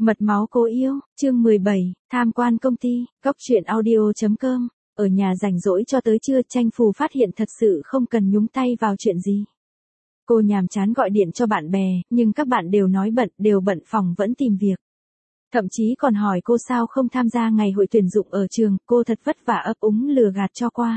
Mật máu cô yêu, chương 17, tham quan công ty, góc truyện audio.com. Ở nhà rảnh rỗi cho tới trưa, Tranh Phù phát hiện thật sự không cần nhúng tay vào chuyện gì. Cô nhàm chán gọi điện cho bạn bè, nhưng các bạn đều nói bận, đều bận phòng vẫn tìm việc. Thậm chí còn hỏi cô sao không tham gia ngày hội tuyển dụng ở trường, cô thật vất vả ấp úng lừa gạt cho qua.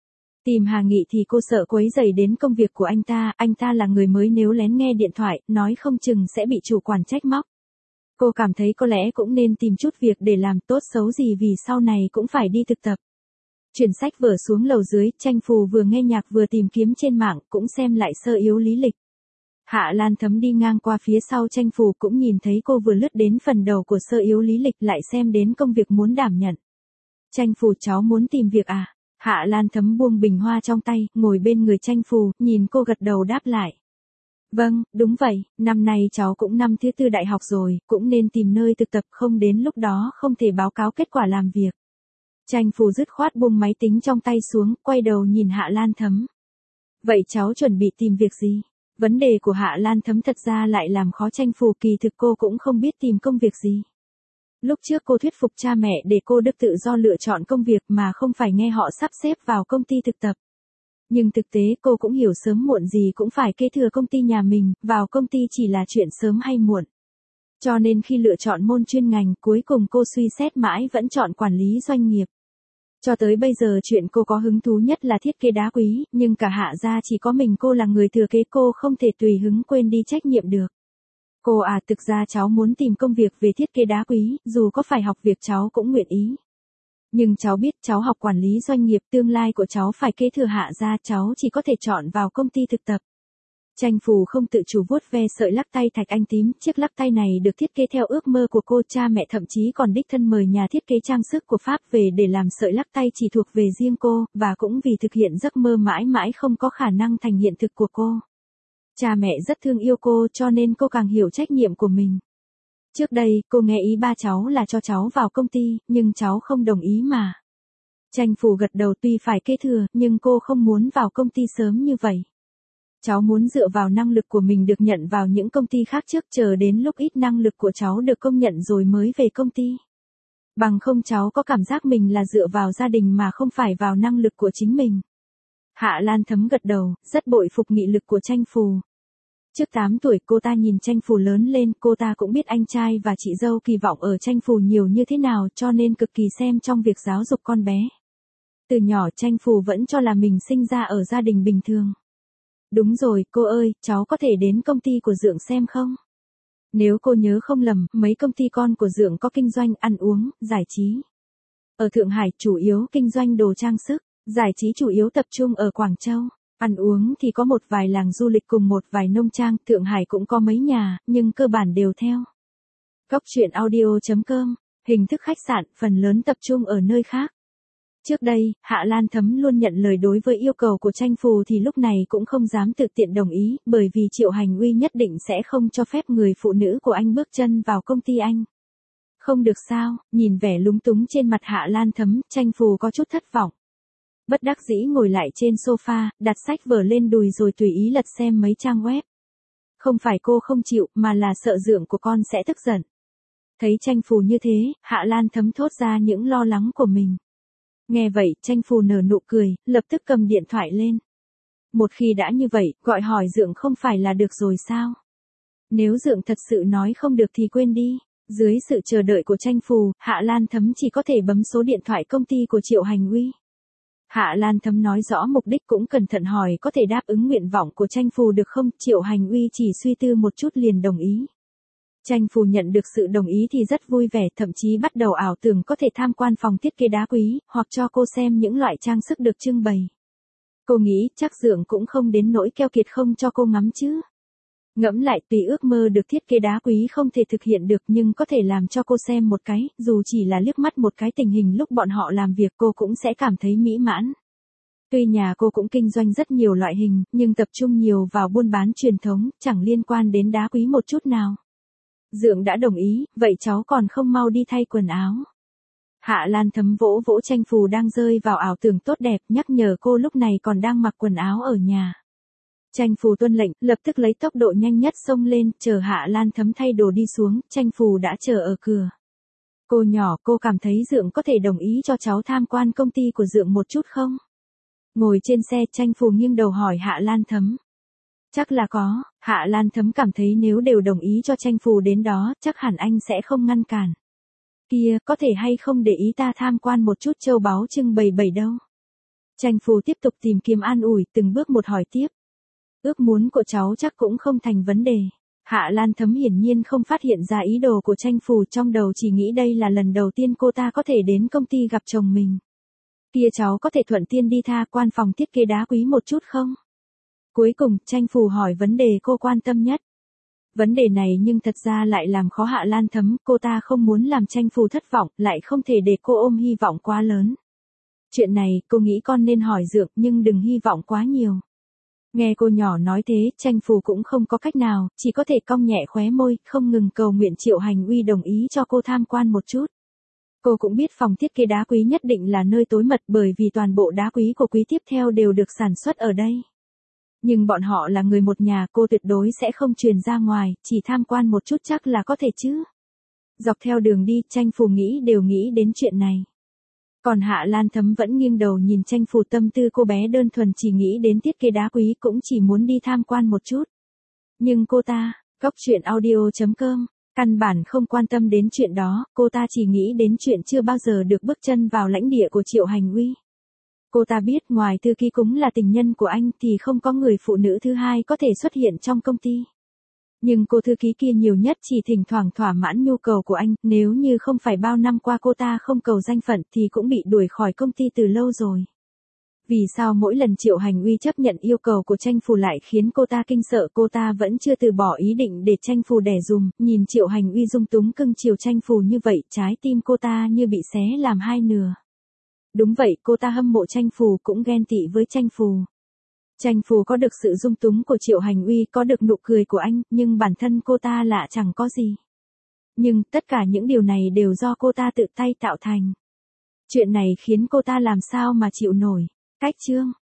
Tìm Hà Nghị thì cô sợ quấy rầy đến công việc của anh ta là người mới, nếu lén nghe điện thoại, nói không chừng sẽ bị chủ quản trách móc. Cô cảm thấy có lẽ cũng nên tìm chút việc để làm, tốt xấu gì vì sau này cũng phải đi thực tập. Chuyển sách vở xuống lầu dưới, Tranh Phù vừa nghe nhạc vừa tìm kiếm trên mạng, cũng xem lại sơ yếu lý lịch. Hạ Lan Thấm đi ngang qua phía sau Tranh Phù cũng nhìn thấy cô vừa lướt đến phần đầu của sơ yếu lý lịch, lại xem đến công việc muốn đảm nhận. Tranh Phù, cháu muốn tìm việc à? Hạ Lan Thấm buông bình hoa trong tay, ngồi bên người Tranh Phù, nhìn cô gật đầu đáp lại. Vâng, đúng vậy, năm nay cháu cũng năm thứ tư đại học rồi, cũng nên tìm nơi thực tập, không đến lúc đó không thể báo cáo kết quả làm việc. Tranh Phù dứt khoát buông máy tính trong tay xuống, quay đầu nhìn Hạ Lan Thấm. Vậy cháu chuẩn bị tìm việc gì? Vấn đề của Hạ Lan Thấm thật ra lại làm khó Tranh Phù, kỳ thực cô cũng không biết tìm công việc gì. Lúc trước cô thuyết phục cha mẹ để cô được tự do lựa chọn công việc mà không phải nghe họ sắp xếp vào công ty thực tập. Nhưng thực tế cô cũng hiểu sớm muộn gì cũng phải kế thừa công ty nhà mình, vào công ty chỉ là chuyện sớm hay muộn. Cho nên khi lựa chọn môn chuyên ngành, cuối cùng cô suy xét mãi vẫn chọn quản lý doanh nghiệp. Cho tới bây giờ chuyện cô có hứng thú nhất là thiết kế đá quý, nhưng cả Hạ gia chỉ có mình cô là người thừa kế, cô không thể tùy hứng quên đi trách nhiệm được. Cô à, thực ra cháu muốn tìm công việc về thiết kế đá quý, dù có phải học việc cháu cũng nguyện ý. Nhưng cháu biết cháu học quản lý doanh nghiệp, tương lai của cháu phải kế thừa Hạ gia, cháu chỉ có thể chọn vào công ty thực tập. Tranh Phù không tự chủ vuốt ve sợi lắc tay thạch anh tím, chiếc lắc tay này được thiết kế theo ước mơ của cô, cha mẹ thậm chí còn đích thân mời nhà thiết kế trang sức của Pháp về để làm sợi lắc tay chỉ thuộc về riêng cô, và cũng vì thực hiện giấc mơ mãi mãi không có khả năng thành hiện thực của cô. Cha mẹ rất thương yêu cô cho nên cô càng hiểu trách nhiệm của mình. Trước đây, cô nghe ý ba cháu là cho cháu vào công ty, nhưng cháu không đồng ý mà. Tranh Phù gật đầu, tuy phải kế thừa, nhưng cô không muốn vào công ty sớm như vậy. Cháu muốn dựa vào năng lực của mình được nhận vào những công ty khác trước, chờ đến lúc ít năng lực của cháu được công nhận rồi mới về công ty. Bằng không cháu có cảm giác mình là dựa vào gia đình mà không phải vào năng lực của chính mình. Hạ Lan Thấm gật đầu, rất bội phục nghị lực của Tranh Phù. Trước 8 tuổi cô ta nhìn Tranh Phù lớn lên, cô ta cũng biết anh trai và chị dâu kỳ vọng ở Tranh Phù nhiều như thế nào, cho nên cực kỳ xem trong việc giáo dục con bé. Từ nhỏ Tranh Phù vẫn cho là mình sinh ra ở gia đình bình thường. Đúng rồi, cô ơi, cháu có thể đến công ty của Dượng xem không? Nếu cô nhớ không lầm, mấy công ty con của Dượng có kinh doanh ăn uống, giải trí. Ở Thượng Hải chủ yếu kinh doanh đồ trang sức, giải trí chủ yếu tập trung ở Quảng Châu. Ăn uống thì có một vài làng du lịch cùng một vài nông trang, Thượng Hải cũng có mấy nhà, nhưng cơ bản đều theo góc truyện audio.com, hình thức khách sạn, phần lớn tập trung ở nơi khác. Trước đây, Hạ Lan Thấm luôn nhận lời đối với yêu cầu của Tranh Phù thì lúc này cũng không dám tự tiện đồng ý, bởi vì Triệu Hành Uy nhất định sẽ không cho phép người phụ nữ của anh bước chân vào công ty anh. Không được sao? Nhìn vẻ lúng túng trên mặt Hạ Lan Thấm, Tranh Phù có chút thất vọng. Bất đắc dĩ ngồi lại trên sofa, đặt sách vở lên đùi rồi tùy ý lật xem mấy trang web. Không phải cô không chịu, mà là sợ Dượng của con sẽ tức giận. Thấy Tranh Phù như thế, Hạ Lan Thấm thốt ra những lo lắng của mình. Nghe vậy, Tranh Phù nở nụ cười, lập tức cầm điện thoại lên. Một khi đã như vậy, gọi hỏi Dượng không phải là được rồi sao? Nếu Dượng thật sự nói không được thì quên đi. Dưới sự chờ đợi của Tranh Phù, Hạ Lan Thấm chỉ có thể bấm số điện thoại công ty của Triệu Hành Uy. Hạ Lan Thấm nói rõ mục đích, cũng cẩn thận hỏi có thể đáp ứng nguyện vọng của Tranh Phù được không. Triệu Hành Uy chỉ suy tư một chút liền đồng ý. Tranh Phù nhận được sự đồng ý thì rất vui vẻ, thậm chí bắt đầu ảo tưởng có thể tham quan phòng thiết kế đá quý, hoặc cho cô xem những loại trang sức được trưng bày. Cô nghĩ chắc Dượng cũng không đến nỗi keo kiệt không cho cô ngắm chứ. Ngẫm lại, tùy ước mơ được thiết kế đá quý không thể thực hiện được nhưng có thể làm cho cô xem một cái, dù chỉ là liếc mắt một cái tình hình lúc bọn họ làm việc, cô cũng sẽ cảm thấy mỹ mãn. Tuy nhà cô cũng kinh doanh rất nhiều loại hình, nhưng tập trung nhiều vào buôn bán truyền thống, chẳng liên quan đến đá quý một chút nào. Dượng đã đồng ý, vậy cháu còn không mau đi thay quần áo. Hạ Lan Thấm vỗ vỗ Tranh Phù đang rơi vào ảo tưởng tốt đẹp, nhắc nhở cô lúc này còn đang mặc quần áo ở nhà. Tranh Phù tuân lệnh, lập tức lấy tốc độ nhanh nhất xông lên, chờ Hạ Lan Thấm thay đồ đi xuống, Tranh Phù đã chờ ở cửa. Cô nhỏ, cô cảm thấy Dượng có thể đồng ý cho cháu tham quan công ty của Dượng một chút không? Ngồi trên xe, Tranh Phù nghiêng đầu hỏi Hạ Lan Thấm. Chắc là có, Hạ Lan Thấm cảm thấy nếu đều đồng ý cho Tranh Phù đến đó, chắc hẳn anh sẽ không ngăn cản. Kia, có thể hay không để ý ta tham quan một chút châu báu trưng bày đâu. Tranh Phù tiếp tục tìm kiếm an ủi, từng bước một hỏi tiếp. Ước muốn của cháu chắc cũng không thành vấn đề. Hạ Lan Thấm hiển nhiên không phát hiện ra ý đồ của Tranh Phù, trong đầu chỉ nghĩ đây là lần đầu tiên cô ta có thể đến công ty gặp chồng mình. Kia cháu có thể thuận tiện đi tham quan phòng thiết kế đá quý một chút không? Cuối cùng, Tranh Phù hỏi vấn đề cô quan tâm nhất. Vấn đề này nhưng thật ra lại làm khó Hạ Lan Thấm, cô ta không muốn làm Tranh Phù thất vọng, lại không thể để cô ôm hy vọng quá lớn. Chuyện này, cô nghĩ con nên hỏi Dượng, nhưng đừng hy vọng quá nhiều. Nghe cô nhỏ nói thế, Tranh Phù cũng không có cách nào, chỉ có thể cong nhẹ khóe môi, không ngừng cầu nguyện Triệu Hành Uy đồng ý cho cô tham quan một chút. Cô cũng biết phòng thiết kế đá quý nhất định là nơi tối mật, bởi vì toàn bộ đá quý của quý tiếp theo đều được sản xuất ở đây. Nhưng bọn họ là người một nhà, cô tuyệt đối sẽ không truyền ra ngoài, chỉ tham quan một chút chắc là có thể chứ. Dọc theo đường đi, Tranh Phù đều nghĩ đến chuyện này. Còn Hạ Lan Thấm vẫn nghiêng đầu nhìn Tranh Phù, tâm tư cô bé đơn thuần chỉ nghĩ đến thiết kế đá quý, cũng chỉ muốn đi tham quan một chút. Nhưng cô ta, coctruyện.audio.com, căn bản không quan tâm đến chuyện đó, cô ta chỉ nghĩ đến chuyện chưa bao giờ được bước chân vào lãnh địa của Triệu Hành Uy. Cô ta biết ngoài Thư Ký Cúng là tình nhân của anh thì không có người phụ nữ thứ hai có thể xuất hiện trong công ty. Nhưng cô thư ký kia nhiều nhất chỉ thỉnh thoảng thỏa mãn nhu cầu của anh, nếu như không phải bao năm qua cô ta không cầu danh phận thì cũng bị đuổi khỏi công ty từ lâu rồi. Vì sao mỗi lần Triệu Hành Uy chấp nhận yêu cầu của Tranh Phù lại khiến cô ta kinh sợ, cô ta vẫn chưa từ bỏ ý định để Tranh Phù đẻ dùm, nhìn Triệu Hành Uy dung túng cưng chiều Tranh Phù như vậy, trái tim cô ta như bị xé làm hai nửa. Đúng vậy, cô ta hâm mộ Tranh Phù, cũng ghen tị với Tranh Phù. Tranh Phù có được sự dung túng của Triệu Hành Uy, có được nụ cười của anh, nhưng bản thân cô ta lạ chẳng có gì. Nhưng, tất cả những điều này đều do cô ta tự tay tạo thành. Chuyện này khiến cô ta làm sao mà chịu nổi. Cách chương